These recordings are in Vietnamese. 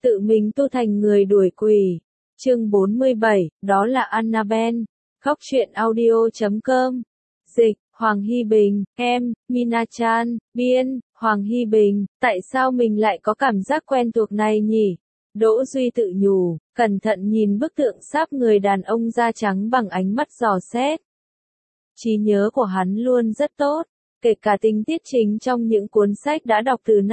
tự mình tu thành người đuổi quỷ. Chương 47, đó là Annabelle. Góc truyện audio.com. Dịch, Hoàng Hy Bình, em, Mina Chan, biên, Hoàng Hy Bình, tại sao mình lại có cảm giác quen thuộc này nhỉ? Đỗ Duy tự nhủ, cẩn thận nhìn bức tượng sáp người đàn ông da trắng bằng ánh mắt dò xét. Trí nhớ của hắn luôn rất tốt, kể cả tình tiết chính trong những cuốn sách đã đọc từ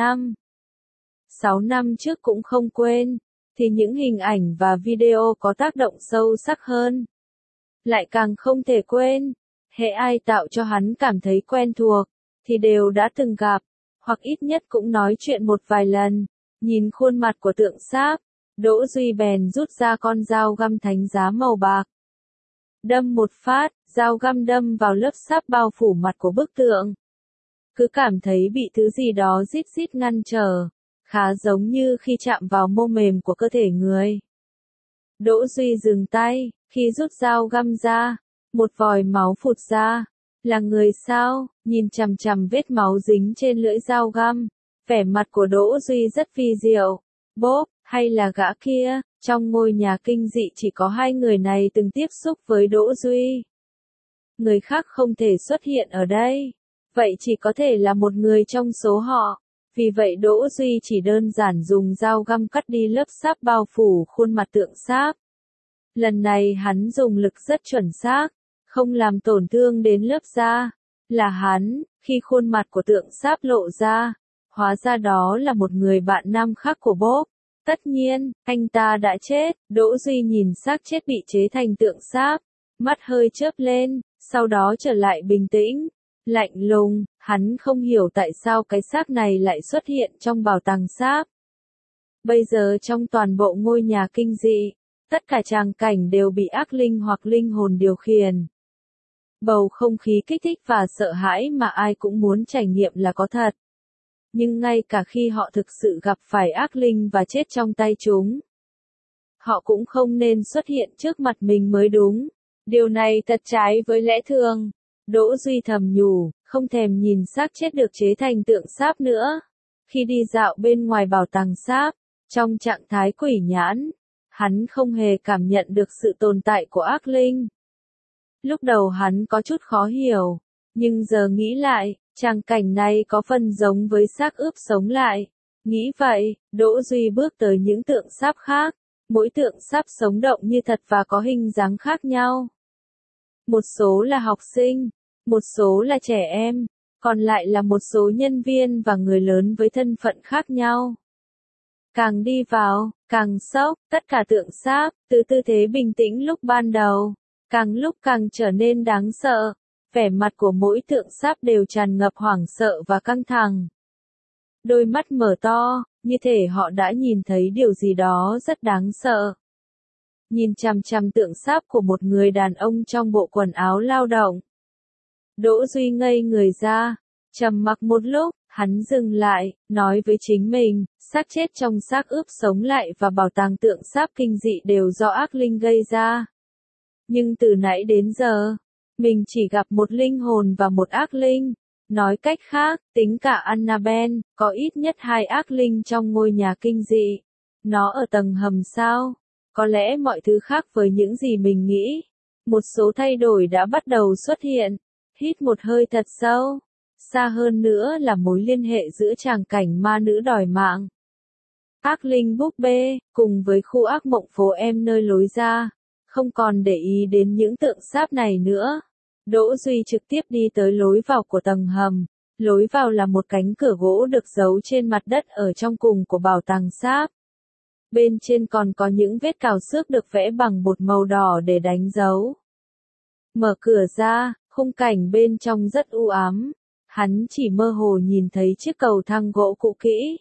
6 năm trước cũng không quên, thì những hình ảnh và video có tác động sâu sắc hơn. Lại càng không thể quên, hễ ai tạo cho hắn cảm thấy quen thuộc, thì đều đã từng gặp, hoặc ít nhất cũng nói chuyện một vài lần. Nhìn khuôn mặt của tượng sáp, Đỗ Duy bèn rút ra con dao găm thánh giá màu bạc. Đâm một phát, dao găm đâm vào lớp sáp bao phủ mặt của bức tượng. Cứ cảm thấy bị thứ gì đó rít rít ngăn trở, khá giống như khi chạm vào mô mềm của cơ thể người. Đỗ Duy dừng tay, khi rút dao găm ra, một vòi máu phụt ra. Là người sao? Nhìn chằm chằm vết máu dính trên lưỡi dao găm, vẻ mặt của Đỗ Duy rất vi diệu. Bốp, hay là gã kia? Trong ngôi nhà kinh dị chỉ có hai người này từng tiếp xúc với Đỗ Duy. Người khác không thể xuất hiện ở đây. Vậy chỉ có thể là một người trong số họ. Vì vậy Đỗ Duy chỉ đơn giản dùng dao găm cắt đi lớp sáp bao phủ khuôn mặt tượng sáp. Lần này hắn dùng lực rất chuẩn xác, không làm tổn thương đến lớp da. Là hắn, khi khuôn mặt của tượng sáp lộ ra, hóa ra đó là một người bạn nam khác của Bob. Tất nhiên, anh ta đã chết. Đỗ Duy nhìn xác chết bị chế thành tượng sáp, mắt hơi chớp lên, sau đó trở lại bình tĩnh. Lạnh lùng, hắn không hiểu tại sao cái xác này lại xuất hiện trong bảo tàng sáp. Bây giờ trong toàn bộ ngôi nhà kinh dị, tất cả tràng cảnh đều bị ác linh hoặc linh hồn điều khiển. Bầu không khí kích thích và sợ hãi mà ai cũng muốn trải nghiệm là có thật. Nhưng ngay cả khi họ thực sự gặp phải ác linh và chết trong tay chúng, họ cũng không nên xuất hiện trước mặt mình mới đúng. Điều này thật trái với lẽ thường. Đỗ Duy thầm nhủ, không thèm nhìn xác chết được chế thành tượng sáp nữa. Khi đi dạo bên ngoài bảo tàng sáp, trong trạng thái quỷ nhãn, hắn không hề cảm nhận được sự tồn tại của ác linh. Lúc đầu hắn có chút khó hiểu, nhưng giờ nghĩ lại, tràng cảnh này có phần giống với xác ướp sống lại. Nghĩ vậy, Đỗ Duy bước tới những tượng sáp khác. Mỗi tượng sáp sống động như thật và có hình dáng khác nhau. Một số là học sinh, một số là trẻ em, còn lại là một số nhân viên và người lớn với thân phận khác nhau. Càng đi vào, càng sốc, tất cả tượng sáp, từ tư thế bình tĩnh lúc ban đầu, càng lúc càng trở nên đáng sợ. Vẻ mặt của mỗi tượng sáp đều tràn ngập hoảng sợ và căng thẳng. Đôi mắt mở to, như thể họ đã nhìn thấy điều gì đó rất đáng sợ. Nhìn chằm chằm tượng sáp của một người đàn ông trong bộ quần áo lao động. Đỗ Duy ngây người ra, trầm mặc một lúc, hắn dừng lại, nói với chính mình, xác chết trong xác ướp sống lại và bảo tàng tượng sáp kinh dị đều do ác linh gây ra. Nhưng từ nãy đến giờ, mình chỉ gặp một linh hồn và một ác linh. Nói cách khác, tính cả Annabelle, có ít nhất 2 ác linh trong ngôi nhà kinh dị. Nó ở tầng hầm sao? Có lẽ mọi thứ khác với những gì mình nghĩ. Một số thay đổi đã bắt đầu xuất hiện. Hít một hơi thật sâu. Xa hơn nữa là mối liên hệ giữa tràng cảnh ma nữ đòi mạng. Ác linh búp bê, cùng với khu ác mộng phố em nơi lối ra. Không còn để ý đến những tượng sáp này nữa. Đỗ Duy trực tiếp đi tới lối vào của tầng hầm. Lối vào là một cánh cửa gỗ được giấu trên mặt đất ở trong cùng của bảo tàng sáp. Bên trên còn có những vết cào xước được vẽ bằng bột màu đỏ để đánh dấu. Mở cửa ra, khung cảnh bên trong rất u ám. Hắn chỉ mơ hồ nhìn thấy chiếc cầu thang gỗ cũ kỹ.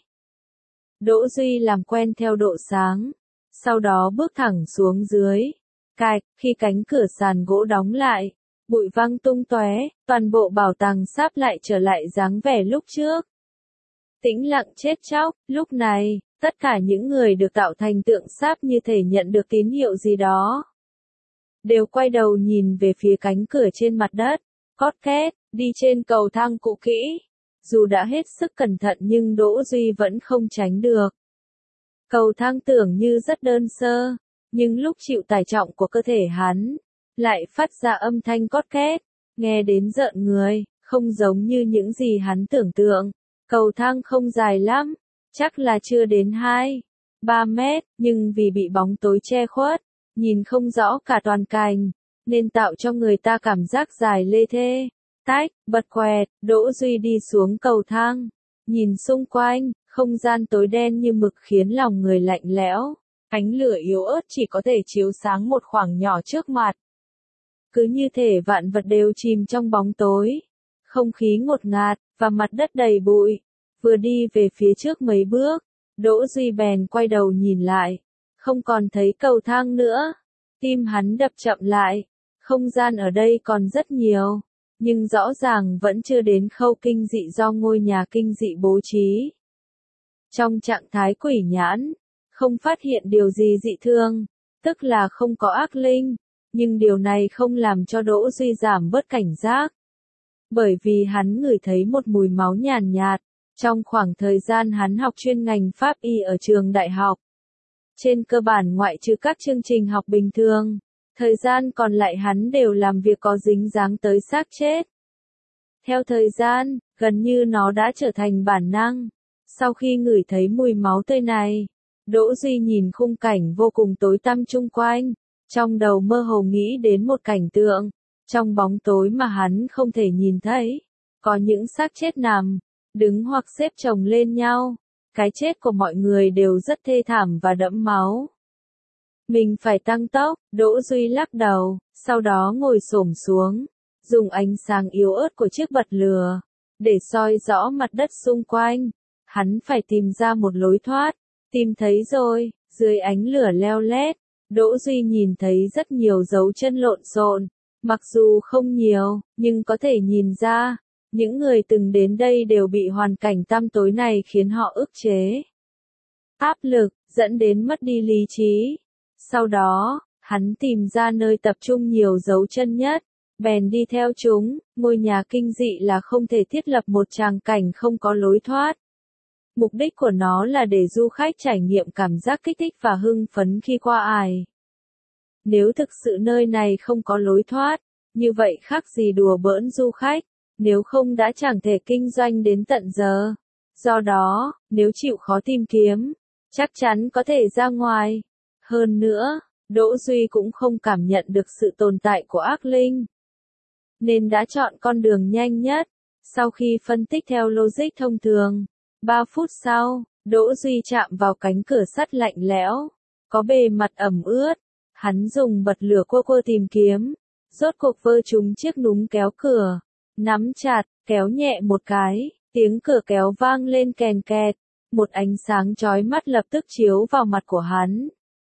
Đỗ Duy làm quen theo độ sáng. Sau đó bước thẳng xuống dưới. Cạch, khi cánh cửa sàn gỗ đóng lại. Bụi văng tung tóe, toàn bộ bảo tàng sáp lại trở lại dáng vẻ lúc trước. Tĩnh lặng chết chóc, lúc này, tất cả những người được tạo thành tượng sáp như thể nhận được tín hiệu gì đó. Đều quay đầu nhìn về phía cánh cửa trên mặt đất, cót két, đi trên cầu thang cũ kỹ. Dù đã hết sức cẩn thận nhưng Đỗ Duy vẫn không tránh được. Cầu thang tưởng như rất đơn sơ, nhưng lúc chịu tải trọng của cơ thể hắn, lại phát ra âm thanh cót két, nghe đến rợn người, không giống như những gì hắn tưởng tượng. Cầu thang không dài lắm, chắc là chưa đến 2-3 mét, nhưng vì bị bóng tối che khuất, nhìn không rõ cả toàn cảnh, nên tạo cho người ta cảm giác dài lê thê. Tách, bật quẹt, Đỗ Duy đi xuống cầu thang, nhìn xung quanh, không gian tối đen như mực khiến lòng người lạnh lẽo. Ánh lửa yếu ớt chỉ có thể chiếu sáng một khoảng nhỏ trước mặt. Cứ như thể vạn vật đều chìm trong bóng tối. Không khí ngột ngạt, và mặt đất đầy bụi. Vừa đi về phía trước mấy bước, Đỗ Duy bèn quay đầu nhìn lại. Không còn thấy cầu thang nữa. Tim hắn đập chậm lại. Không gian ở đây còn rất nhiều. Nhưng rõ ràng vẫn chưa đến khâu kinh dị do ngôi nhà kinh dị bố trí. Trong trạng thái quỷ nhãn, không phát hiện điều gì dị thường, tức là không có ác linh, nhưng điều này không làm cho Đỗ Duy giảm bớt cảnh giác. Bởi vì hắn ngửi thấy một mùi máu nhàn nhạt, trong khoảng thời gian hắn học chuyên ngành pháp y ở trường đại học. Trên cơ bản ngoại trừ các chương trình học bình thường, thời gian còn lại hắn đều làm việc có dính dáng tới xác chết. Theo thời gian, gần như nó đã trở thành bản năng. Sau khi ngửi thấy mùi máu tươi này, Đỗ Duy nhìn khung cảnh vô cùng tối tăm chung quanh, trong đầu mơ hồ nghĩ đến một cảnh tượng, trong bóng tối mà hắn không thể nhìn thấy, có những xác chết nằm, đứng hoặc xếp chồng lên nhau, cái chết của mọi người đều rất thê thảm và đẫm máu. Mình phải tăng tốc, Đỗ Duy lắc đầu, sau đó ngồi xổm xuống, dùng ánh sáng yếu ớt của chiếc bật lửa, để soi rõ mặt đất xung quanh. Hắn phải tìm ra một lối thoát. Tìm thấy rồi, dưới ánh lửa leo lét, Đỗ Duy nhìn thấy rất nhiều dấu chân lộn xộn. Mặc dù không nhiều, nhưng có thể nhìn ra, những người từng đến đây đều bị hoàn cảnh tăm tối này khiến họ ức chế. Áp lực, dẫn đến mất đi lý trí. Sau đó, hắn tìm ra nơi tập trung nhiều dấu chân nhất, bèn đi theo chúng. Ngôi nhà kinh dị là không thể thiết lập một tràng cảnh không có lối thoát. Mục đích của nó là để du khách trải nghiệm cảm giác kích thích và hưng phấn khi qua ải. Nếu thực sự nơi này không có lối thoát, như vậy khác gì đùa bỡn du khách, nếu không đã chẳng thể kinh doanh đến tận giờ. Do đó, nếu chịu khó tìm kiếm, chắc chắn có thể ra ngoài. Hơn nữa, Đỗ Duy cũng không cảm nhận được sự tồn tại của ác linh, nên đã chọn con đường nhanh nhất. Sau khi phân tích theo logic thông thường, 3 phút sau, Đỗ Duy chạm vào cánh cửa sắt lạnh lẽo, có bề mặt ẩm ướt. Hắn dùng bật lửa cua tìm kiếm, rốt cuộc vơ trúng chiếc núm kéo cửa, nắm chặt, kéo nhẹ một cái, tiếng cửa kéo vang lên kèn kẹt, một ánh sáng chói mắt lập tức chiếu vào mặt của hắn.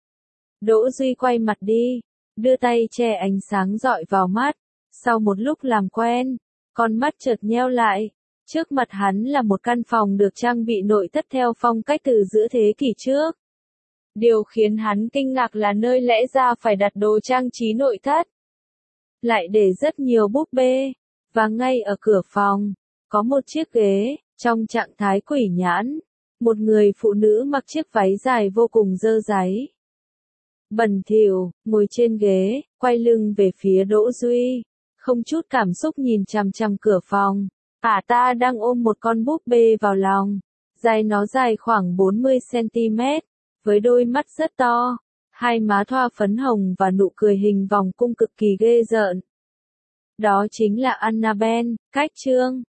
Đỗ Duy quay mặt đi, đưa tay che ánh sáng rọi vào mắt, sau một lúc làm quen, con mắt chợt nheo lại. Trước mặt hắn là một căn phòng được trang bị nội thất theo phong cách từ giữa thế kỷ trước. Điều khiến hắn kinh ngạc là nơi lẽ ra phải đặt đồ trang trí nội thất, lại để rất nhiều búp bê, và ngay ở cửa phòng, có một chiếc ghế, trong trạng thái quỷ nhãn, một người phụ nữ mặc chiếc váy dài vô cùng dơ dáy. Bẩn thỉu, ngồi trên ghế, quay lưng về phía Đỗ Duy, không chút cảm xúc nhìn chằm chằm cửa phòng. Ta đang ôm một con búp bê vào lòng, nó dài khoảng 40 cm, với đôi mắt rất to, hai má thoa phấn hồng và nụ cười hình vòng cung cực kỳ ghê rợn. Đó chính là Annabelle, cách chương.